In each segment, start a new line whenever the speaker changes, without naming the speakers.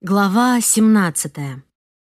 Глава 17.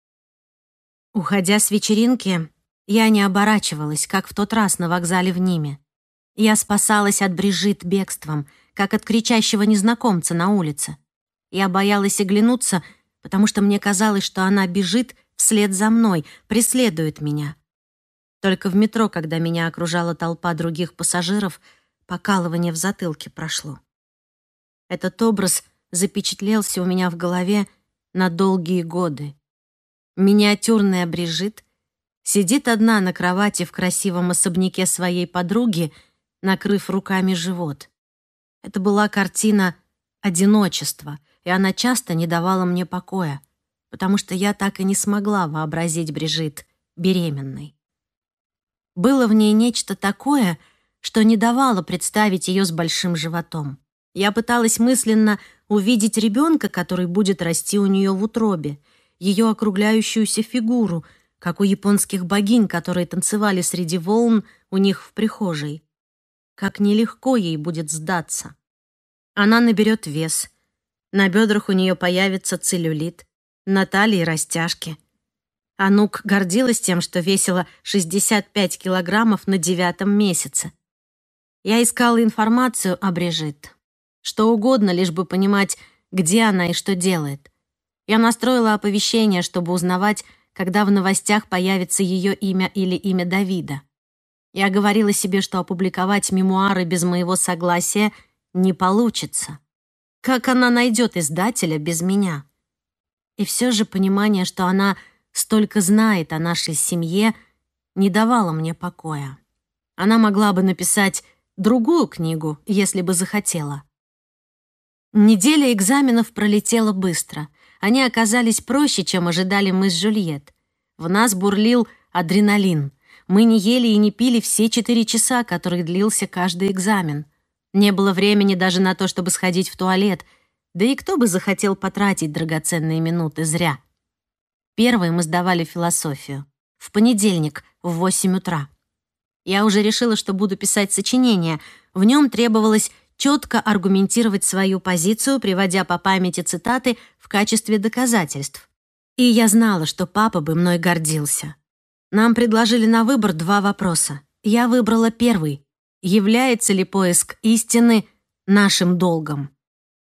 Уходя с вечеринки, я не оборачивалась, как в тот раз на вокзале в Ниме. Я спасалась от Брижит бегством, как от кричащего незнакомца на улице. Я боялась оглянуться, потому что мне казалось, что она бежит вслед за мной, преследует меня. Только в метро, когда меня окружала толпа других пассажиров, покалывание в затылке прошло. Этот образ запечатлелся у меня в голове на долгие годы. Миниатюрная Брижит сидит одна на кровати в красивом особняке своей подруги, накрыв руками живот. Это была картина одиночества, и она часто не давала мне покоя, потому что я так и не смогла вообразить Брижит беременной. Было в ней нечто такое, что не давало представить ее с большим животом. Я пыталась мысленно увидеть ребенка, который будет расти у нее в утробе, ее округляющуюся фигуру, как у японских богинь, которые танцевали среди волн у них в прихожей. Как нелегко ей будет сдаться. Она наберет вес, на бедрах у нее появится целлюлит, на талии растяжки. Анук гордилась тем, что весила 65 килограммов на 9-м месяце. Я искала информацию о Брижит. Что угодно, лишь бы понимать, где она и что делает. Я настроила оповещение, чтобы узнавать, когда в новостях появится ее имя или имя Давида. Я говорила себе, что опубликовать мемуары без моего согласия не получится. Как она найдет издателя без меня? И все же понимание, что она столько знает о нашей семье, не давало мне покоя. Она могла бы написать другую книгу, если бы захотела. Неделя экзаменов пролетела быстро. Они оказались проще, чем ожидали мы с Жюльет. В нас бурлил адреналин. Мы не ели и не пили все 4 часа, которые длился каждый экзамен. Не было времени даже на то, чтобы сходить в туалет. Да и кто бы захотел потратить драгоценные минуты зря? Первой мы сдавали философию. В понедельник в 8 утра. Я уже решила, что буду писать сочинение. В нем требовалось четко аргументировать свою позицию, приводя по памяти цитаты в качестве доказательств. И я знала, что папа бы мной гордился. Нам предложили на выбор 2 вопроса. Я выбрала первый. Является ли поиск истины нашим долгом?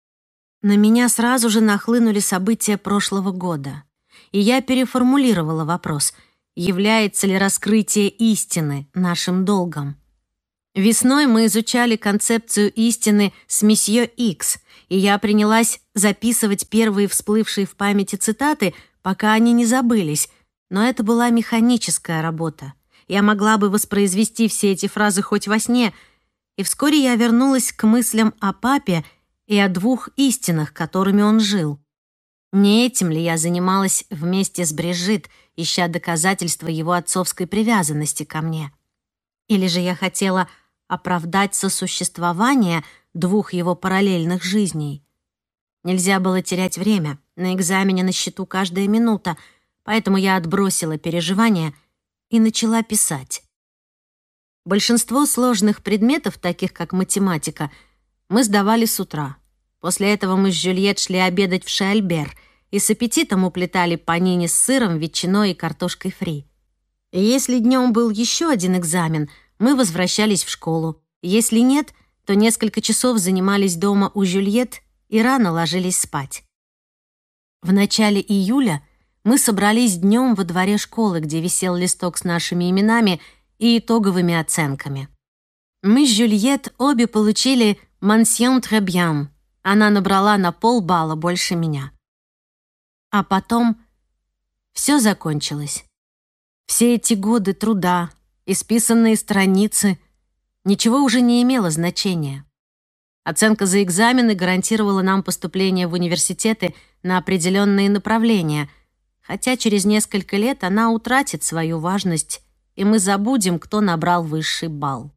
На меня сразу же нахлынули события прошлого года. И я переформулировала вопрос. Является ли раскрытие истины нашим долгом? Весной мы изучали концепцию истины с месье Икс, и я принялась записывать первые всплывшие в памяти цитаты, пока они не забылись, но это была механическая работа. Я могла бы воспроизвести все эти фразы хоть во сне, и вскоре я вернулась к мыслям о папе и о 2 истинах, которыми он жил. Не этим ли я занималась вместе с Брижит, ища доказательства его отцовской привязанности ко мне? Или же я хотела оправдать сосуществование 2 его параллельных жизней? Нельзя было терять время. На экзамене на счету каждая минута, поэтому я отбросила переживания и начала писать. Большинство сложных предметов, таких как математика, мы сдавали с утра. После этого мы с Жюльет шли обедать в Шеальбер и с аппетитом уплетали панини с сыром, ветчиной и картошкой фри. И если днем был еще один экзамен, мы возвращались в школу. Если нет, то несколько часов занимались дома у Жюльет и рано ложились спать. В начале июля мы собрались днем во дворе школы, где висел листок с нашими именами и итоговыми оценками. Мы с Жюльет обе получили «Mention très bien». Она набрала на полбалла больше меня. А потом все закончилось. Все эти годы труда, исписанные страницы, ничего уже не имело значения. Оценка за экзамены гарантировала нам поступление в университеты на определенные направления, хотя через несколько лет она утратит свою важность, и мы забудем, кто набрал высший балл.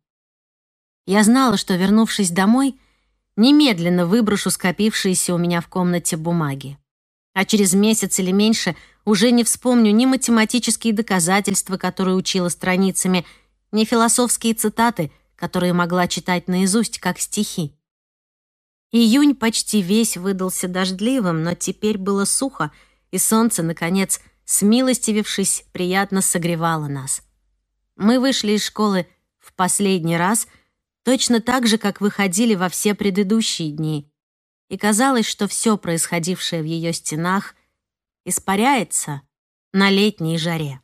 Я знала, что, вернувшись домой, немедленно выброшу скопившиеся у меня в комнате бумаги. А через месяц или меньше уже не вспомню ни математические доказательства, которые учила страницами, ни философские цитаты, которые могла читать наизусть, как стихи. Июнь почти весь выдался дождливым, но теперь было сухо, и солнце, наконец, смилостивившись, приятно согревало нас. Мы вышли из школы в последний раз, точно так же, как выходили во все предыдущие дни, и казалось, что все происходившее в ее стенах испаряется на летней жаре.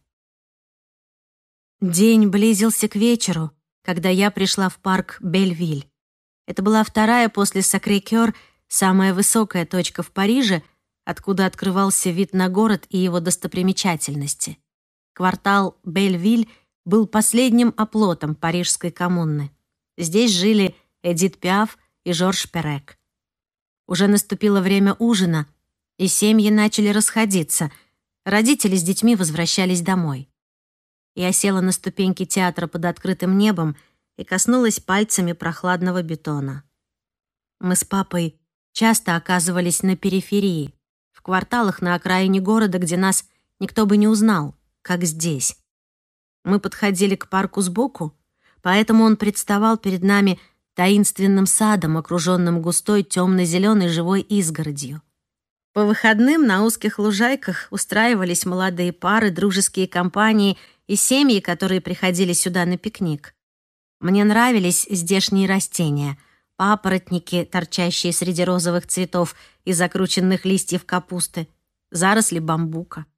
День близился к вечеру, когда я пришла в парк Бельвиль. Это была вторая после Сакрé-Кёр, самая высокая точка в Париже, откуда открывался вид на город и его достопримечательности. Квартал Бельвиль был последним оплотом парижской коммуны. Здесь жили Эдит Пиаф и Жорж Перек. Уже наступило время ужина, и семьи начали расходиться. Родители с детьми возвращались домой. Я села на ступеньки театра под открытым небом и коснулась пальцами прохладного бетона. Мы с папой часто оказывались на периферии, в кварталах на окраине города, где нас никто бы не узнал, как здесь. Мы подходили к парку сбоку, поэтому он представал перед нами таинственным садом, окруженным густой темно-зеленой живой изгородью. По выходным на узких лужайках устраивались молодые пары, дружеские компании и семьи, которые приходили сюда на пикник. Мне нравились здешние растения, папоротники, торчащие среди розовых цветов и закрученных листьев капусты, заросли бамбука.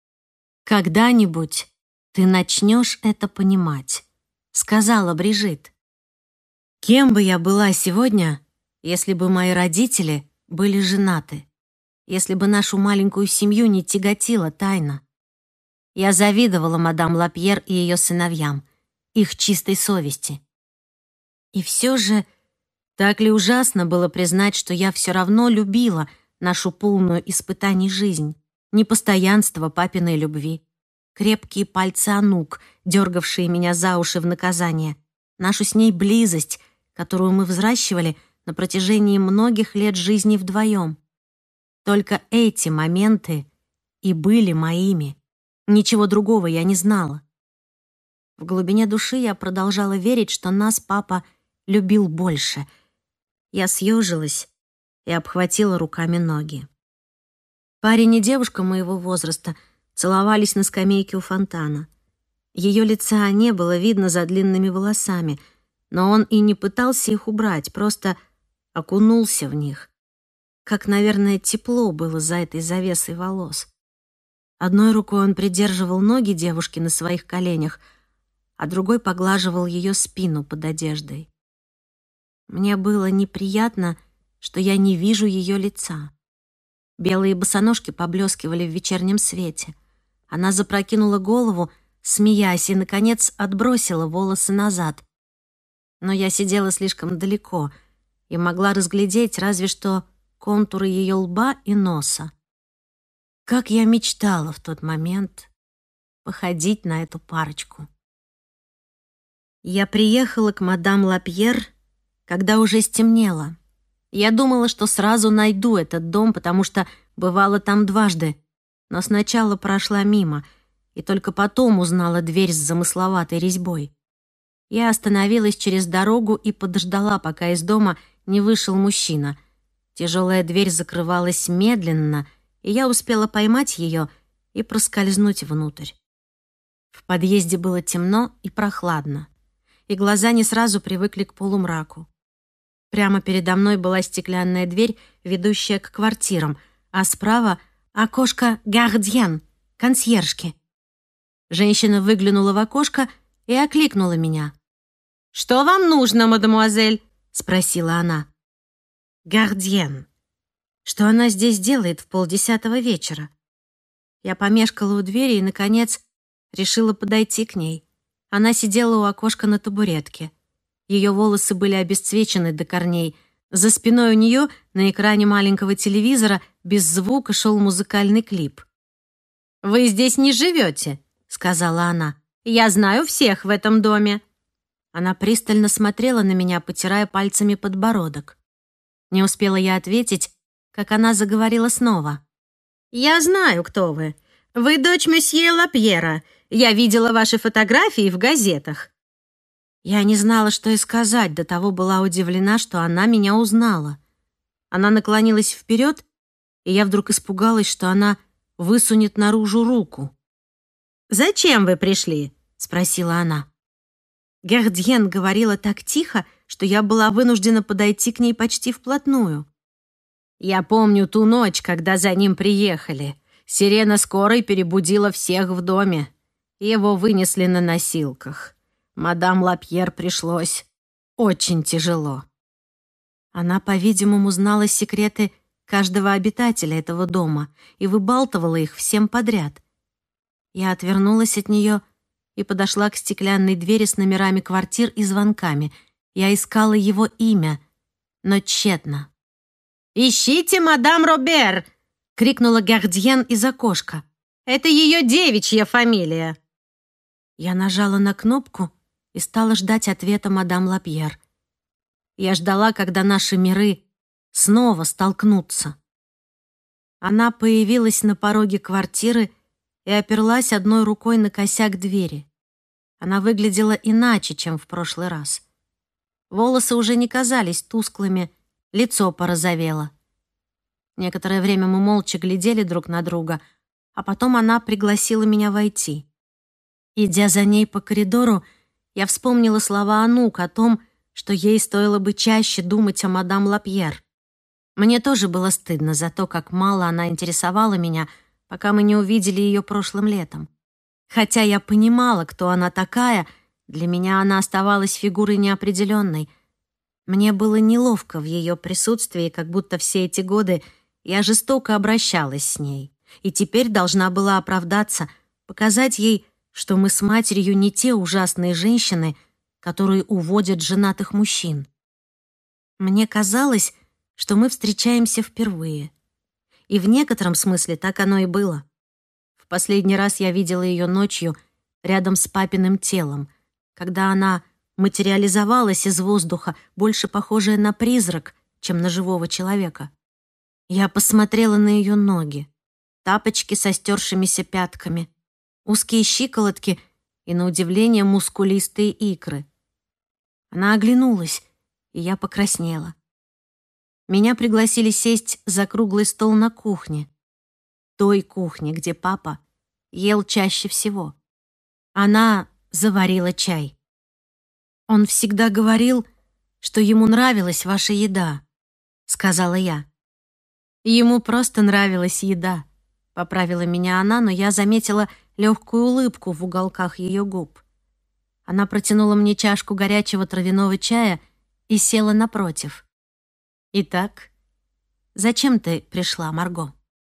«Когда-нибудь ты начнешь это понимать», — сказала Брижит. Кем бы я была сегодня, если бы мои родители были женаты, если бы нашу маленькую семью не тяготила тайна? Я завидовала мадам Лапьер и ее сыновьям, их чистой совести. И все же, так ли ужасно было признать, что я все равно любила нашу полную испытаний жизнь, непостоянство папиной любви, крепкие пальцы Анук, дергавшие меня за уши в наказание, нашу с ней близость, которую мы взращивали на протяжении многих лет жизни вдвоем. Только эти моменты и были моими. Ничего другого я не знала. В глубине души я продолжала верить, что нас папа любил больше. Я съежилась и обхватила руками ноги. Парень и девушка моего возраста целовались на скамейке у фонтана. Ее лица не было видно за длинными волосами, но он и не пытался их убрать, просто окунулся в них. Как, наверное, тепло было за этой завесой волос. Одной рукой он придерживал ноги девушки на своих коленях, а другой поглаживал ее спину под одеждой. Мне было неприятно, что я не вижу ее лица. Белые босоножки поблескивали в вечернем свете. Она запрокинула голову, смеясь, и, наконец, отбросила волосы назад. Но я сидела слишком далеко и могла разглядеть разве что контуры ее лба и носа. Как я мечтала в тот момент походить на эту парочку. Я приехала к мадам Лапьер, когда уже стемнело. Я думала, что сразу найду этот дом, потому что бывала там дважды, но сначала прошла мимо и только потом узнала дверь с замысловатой резьбой. Я остановилась через дорогу и подождала, пока из дома не вышел мужчина. Тяжелая дверь закрывалась медленно, и я успела поймать ее и проскользнуть внутрь. В подъезде было темно и прохладно, и глаза не сразу привыкли к полумраку. Прямо передо мной была стеклянная дверь, ведущая к квартирам, а справа — окошко «Гардьен» — консьержки. Женщина выглянула в окошко и окликнула меня. «Что вам нужно, мадемуазель?» — спросила она. «Гардьен». Что она здесь делает в 9:30 вечера? Я помешкала у двери и, наконец, решила подойти к ней. Она сидела у окошка на табуретке. Ее волосы были обесцвечены до корней. За спиной у нее на экране маленького телевизора без звука шел музыкальный клип. «Вы здесь не живете», — сказала она. «Я знаю всех в этом доме». Она пристально смотрела на меня, потирая пальцами подбородок. Не успела я ответить, как она заговорила снова. «Я знаю, кто вы. Вы дочь месье Лапьера. Я видела ваши фотографии в газетах». Я не знала, что и сказать, до того была удивлена, что она меня узнала. Она наклонилась вперед, и я вдруг испугалась, что она высунет наружу руку. «Зачем вы пришли?» — спросила она. Гердьен говорила так тихо, что я была вынуждена подойти к ней почти вплотную. «Я помню ту ночь, когда за ним приехали. Сирена скорой перебудила всех в доме. Его вынесли на носилках. Мадам Лапьер пришлось очень тяжело». Она, по-видимому, знала секреты каждого обитателя этого дома и выбалтывала их всем подряд. Я отвернулась от нее и подошла к стеклянной двери с номерами квартир и звонками. Я искала его имя, но тщетно. «Ищите мадам Робер!» — крикнула Гердьен из окошка. «Это ее девичья фамилия!» Я нажала на кнопку и стала ждать ответа мадам Лапьер. Я ждала, когда наши миры снова столкнутся. Она появилась на пороге квартиры и оперлась одной рукой на косяк двери. Она выглядела иначе, чем в прошлый раз. Волосы уже не казались тусклыми, лицо порозовело. Некоторое время мы молча глядели друг на друга, а потом она пригласила меня войти. Идя за ней по коридору, я вспомнила слова Анук о том, что ей стоило бы чаще думать о мадам Лапьер. Мне тоже было стыдно за то, как мало она интересовала меня, пока мы не увидели ее прошлым летом. Хотя я понимала, кто она такая, для меня она оставалась фигурой неопределенной. Мне было неловко в ее присутствии, как будто все эти годы я жестоко обращалась с ней, и теперь должна была оправдаться, показать ей, что мы с матерью не те ужасные женщины, которые уводят женатых мужчин. Мне казалось, что мы встречаемся впервые. И в некотором смысле так оно и было. В последний раз я видела ее ночью рядом с папиным телом, когда она материализовалась из воздуха, больше похожая на призрак, чем на живого человека. Я посмотрела на ее ноги, тапочки со стершимися пятками, узкие щиколотки и, на удивление, мускулистые икры. Она оглянулась, и я покраснела. Меня пригласили сесть за круглый стол на кухне. Той кухне, где папа ел чаще всего. Она заварила чай. «Он всегда говорил, что ему нравилась ваша еда», — сказала я. «Ему просто нравилась еда», — поправила меня она, но я заметила легкую улыбку в уголках ее губ. Она протянула мне чашку горячего травяного чая и села напротив. «Итак, зачем ты пришла, Марго?»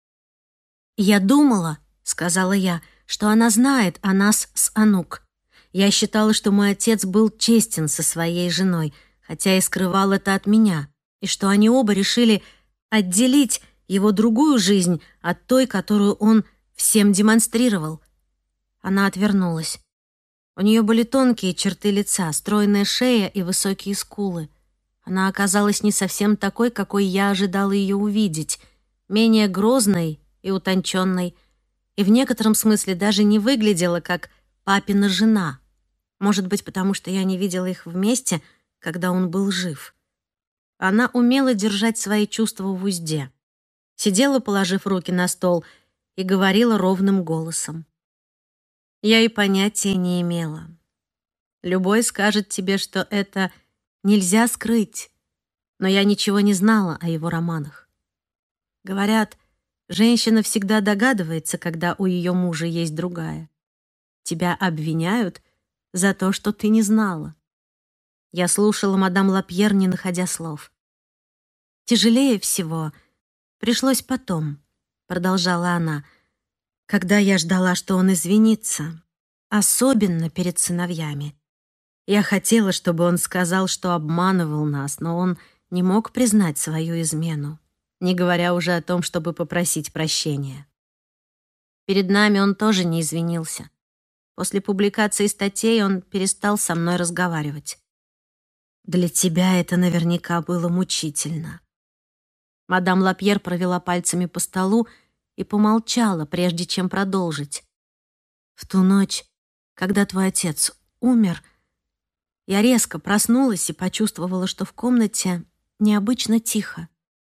«Я думала, — сказала я, — что она знает о нас с Анук. Я считала, что мой отец был честен со своей женой, хотя и скрывал это от меня, и что они оба решили отделить его другую жизнь от той, которую он всем демонстрировал». Она отвернулась. У нее были тонкие черты лица, стройная шея и высокие скулы. Она оказалась не совсем такой, какой я ожидала ее увидеть, менее грозной и утонченной, и в некотором смысле даже не выглядела как папина жена. Может быть, потому что я не видела их вместе, когда он был жив. Она умела держать свои чувства в узде. Сидела, положив руки на стол, и говорила ровным голосом. Я и понятия не имела. Любой скажет тебе, что это нельзя скрыть, но я ничего не знала о его романах. Говорят, женщина всегда догадывается, когда у ее мужа есть другая. Тебя обвиняют за то, что ты не знала. Я слушала мадам Лапьер, не находя слов. «Тяжелее всего пришлось потом», — продолжала она, «когда я ждала, что он извинится, особенно перед сыновьями. Я хотела, чтобы он сказал, что обманывал нас, но он не мог признать свою измену, не говоря уже о том, чтобы попросить прощения. Перед нами он тоже не извинился. После публикации статей он перестал со мной разговаривать. Для тебя это наверняка было мучительно». Мадам Лапьер провела пальцами по столу и помолчала, прежде чем продолжить. «В ту ночь, когда твой отец умер, я резко проснулась и почувствовала, что в комнате необычно тихо.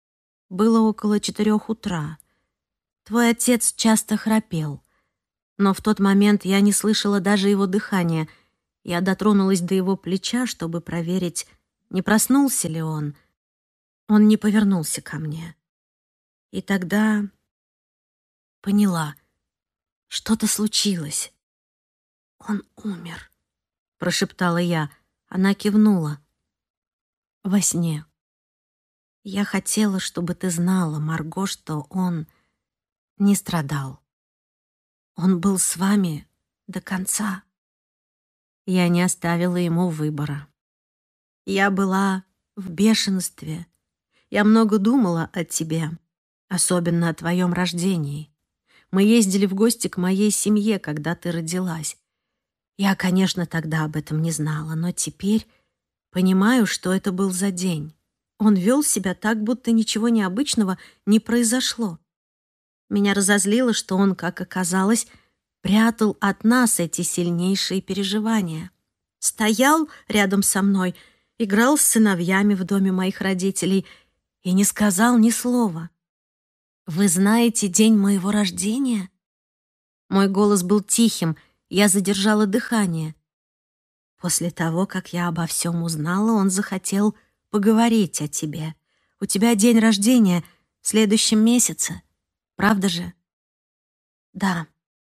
Было около 4 утра. Твой отец часто храпел, но в тот момент я не слышала даже его дыхания. Я дотронулась до его плеча, чтобы проверить, не проснулся ли он. Он не повернулся ко мне. И тогда поняла, что-то случилось. «Он умер», — прошептала я. Она кивнула. «Во сне. Я хотела, чтобы ты знала, Марго, что он не страдал. Он был с вами до конца. Я не оставила ему выбора. Я была в бешенстве. Я много думала о тебе, особенно о твоем рождении. Мы ездили в гости к моей семье, когда ты родилась. Я, конечно, тогда об этом не знала, но теперь понимаю, что это был за день. Он вел себя так, будто ничего необычного не произошло. Меня разозлило, что он, как оказалось, прятал от нас эти сильнейшие переживания. Стоял рядом со мной, играл с сыновьями в доме моих родителей и не сказал ни слова. «Вы знаете день моего рождения?» Мой голос был тихим, я задержала дыхание. После того, как я обо всем узнала, он захотел поговорить о тебе. У тебя день рождения в следующем месяце, правда же? Да.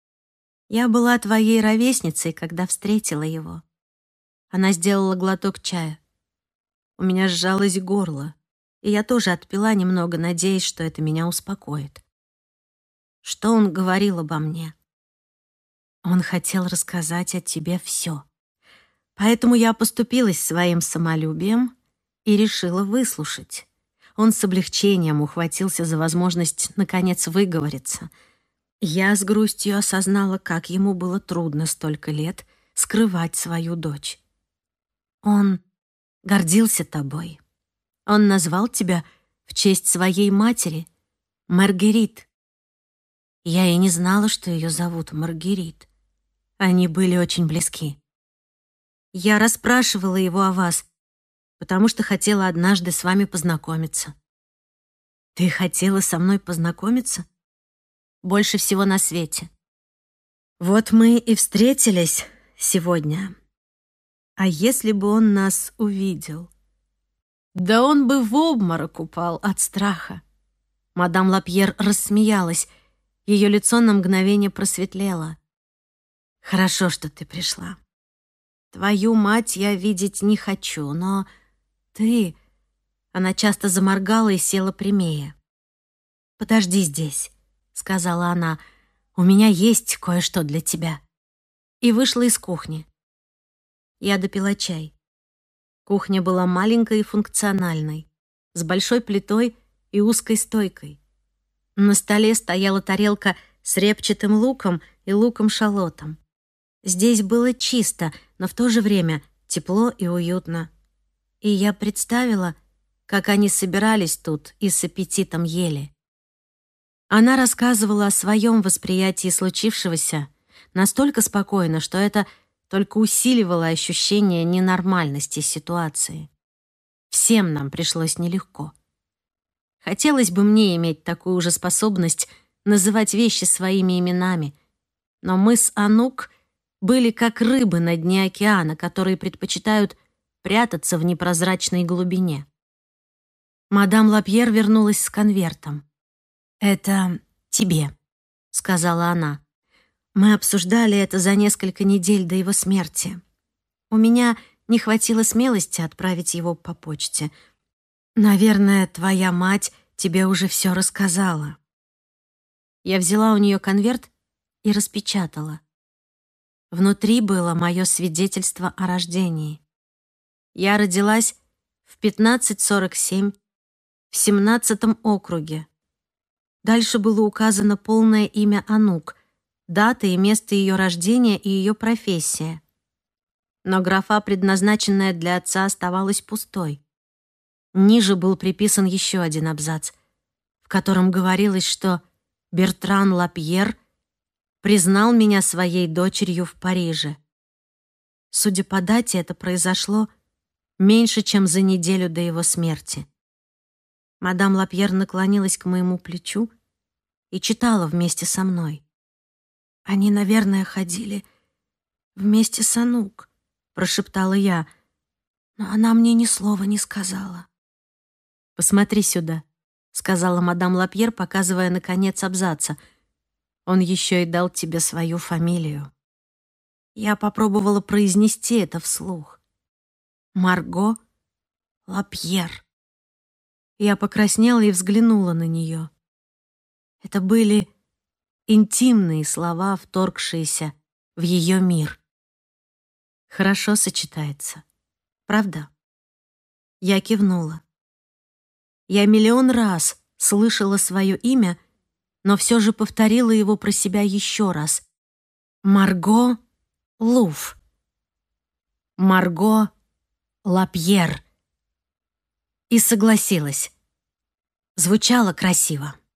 Я была твоей ровесницей, когда встретила его. Она сделала глоток чая. У меня сжалось горло, и я тоже отпила немного, надеясь, что это меня успокоит. Что он говорил обо мне? Он хотел рассказать о тебе все. Поэтому я поступилась своим самолюбием и решила выслушать. Он с облегчением ухватился за возможность наконец выговориться. Я с грустью осознала, как ему было трудно столько лет скрывать свою дочь. Он гордился тобой. Он назвал тебя в честь своей матери, Маргерит. Я и не знала, что ее зовут Маргерит. Они были очень близки. Я расспрашивала его о вас, потому что хотела однажды с вами познакомиться. Ты хотела со мной познакомиться? Больше всего на свете. Вот мы и встретились сегодня. А если бы он нас увидел? Да он бы в обморок упал от страха. Мадам Лапьер рассмеялась. Ее лицо на мгновение просветлело. Хорошо, что ты пришла. Твою мать я видеть не хочу, но ты... Она часто заморгала и села прямее. «Подожди здесь», — сказала она. «У меня есть кое-что для тебя». И вышла из кухни. Я допила чай. Кухня была маленькой и функциональной, с большой плитой и узкой стойкой. На столе стояла тарелка с репчатым луком и луком-шалотом. Здесь было чисто, но в то же время тепло и уютно. И я представила, как они собирались тут и с аппетитом ели. Она рассказывала о своем восприятии случившегося настолько спокойно, что это только усиливало ощущение ненормальности ситуации. Всем нам пришлось нелегко. Хотелось бы мне иметь такую же способность называть вещи своими именами, но мы с Анук были как рыбы на дне океана, которые предпочитают прятаться в непрозрачной глубине. Мадам Лапьер вернулась с конвертом. «Это тебе», — сказала она. «Мы обсуждали это за несколько недель до его смерти. У меня не хватило смелости отправить его по почте. Наверное, твоя мать тебе уже все рассказала». Я взяла у нее конверт и распечатала. Внутри было мое свидетельство о рождении. Я родилась в 15:47 в 17-м округе. Дальше было указано полное имя Анук, дата и место ее рождения и ее профессия. Но графа, предназначенная для отца, оставалась пустой. Ниже был приписан еще один абзац, в котором говорилось, что Бертран Лапьер признал меня своей дочерью в Париже. Судя по дате, это произошло меньше, чем за неделю до его смерти. Мадам Лапьер наклонилась к моему плечу и читала вместе со мной. «Они, наверное, ходили вместе с Анук», — прошептала я, но она мне ни слова не сказала. «Посмотри сюда», — сказала мадам Лапьер, показывая на конец абзаца. «Он еще и дал тебе свою фамилию». Я попробовала произнести это вслух. «Марго Лапьер». Я покраснела и взглянула на нее. Это были интимные слова, вторгшиеся в ее мир. Хорошо сочетается, правда? Я кивнула. Я миллион раз слышала свое имя, но все же повторила его про себя еще раз. Марго Луф. Марго Лапьер. И согласилась. Звучало красиво.